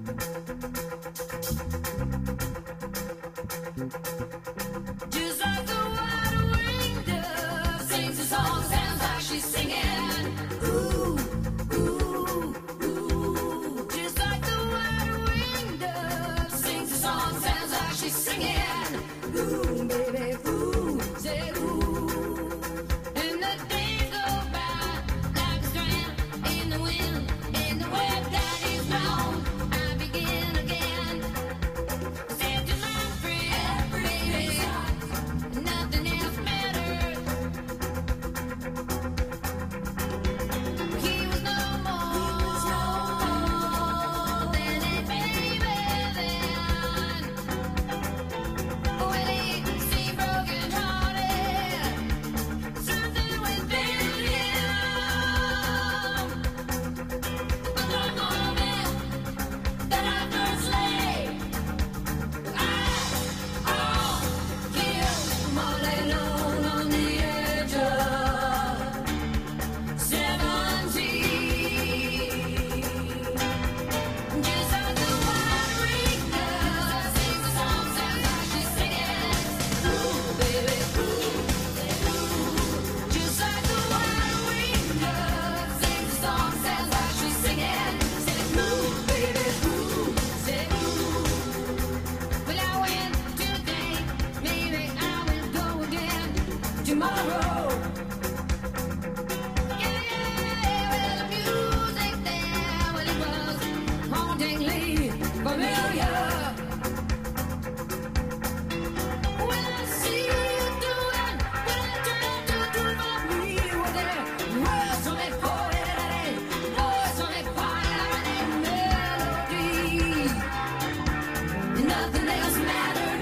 Just like the wide-winged dove sings a song, sounds like she's singing. Ooh, ooh, ooh. Just like the wide-winged dove sings a song, sounds like she's singing. Ooh, baby, ooh, say ooh. And the days go by like a strand in the wind, in the web that is blown. I begin again. Set your mind free, baby. Nothing else matters. He was no more than a baby then. When he seemed broken hearted, something within him. But the moment that I first laid eyes on you, I'm all alone on the edge of 17. Just like the wide-winged dove sings a song, sounds like she's singing. Ooh, baby, ooh, just like the wide-winged dove sings a song, sounds like she's singing. Say ooh, baby, ooh, say ooh. Well, I went today, maybe I will go again tomorrow. Yeah, well, the music there, well, it was hauntingly familiar. When I see you doing what I tried to do for me, was there words on that poetry, voice on that poetry melody, and nothing else mattered.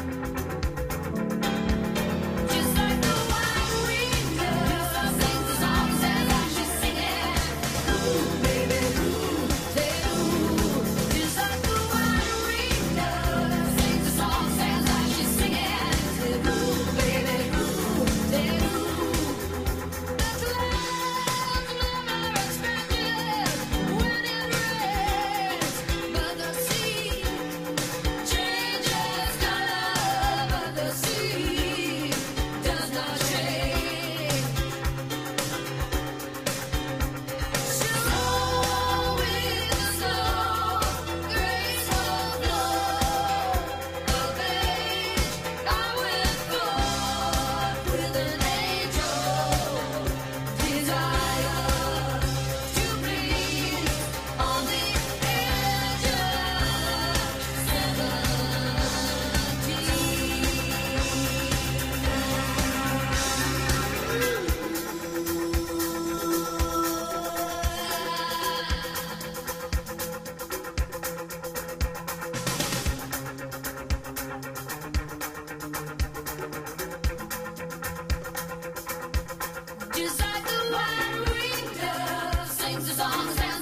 Just like the wide-winged dove sings a song, sounds like she's singing. Ooh, baby, ooh, say ooh. Just like the wide-winged dove sings a song, sounds like she's singing. Say ooh, baby, ooh, say ooh. The clouds never expected when it rains, but the sea changes color, but the sea does not change. Slow with the slow, graceful flow of age, I went forth with an angel desire to breathe on the edge of 17. Just like the wide-winged dove sings a song.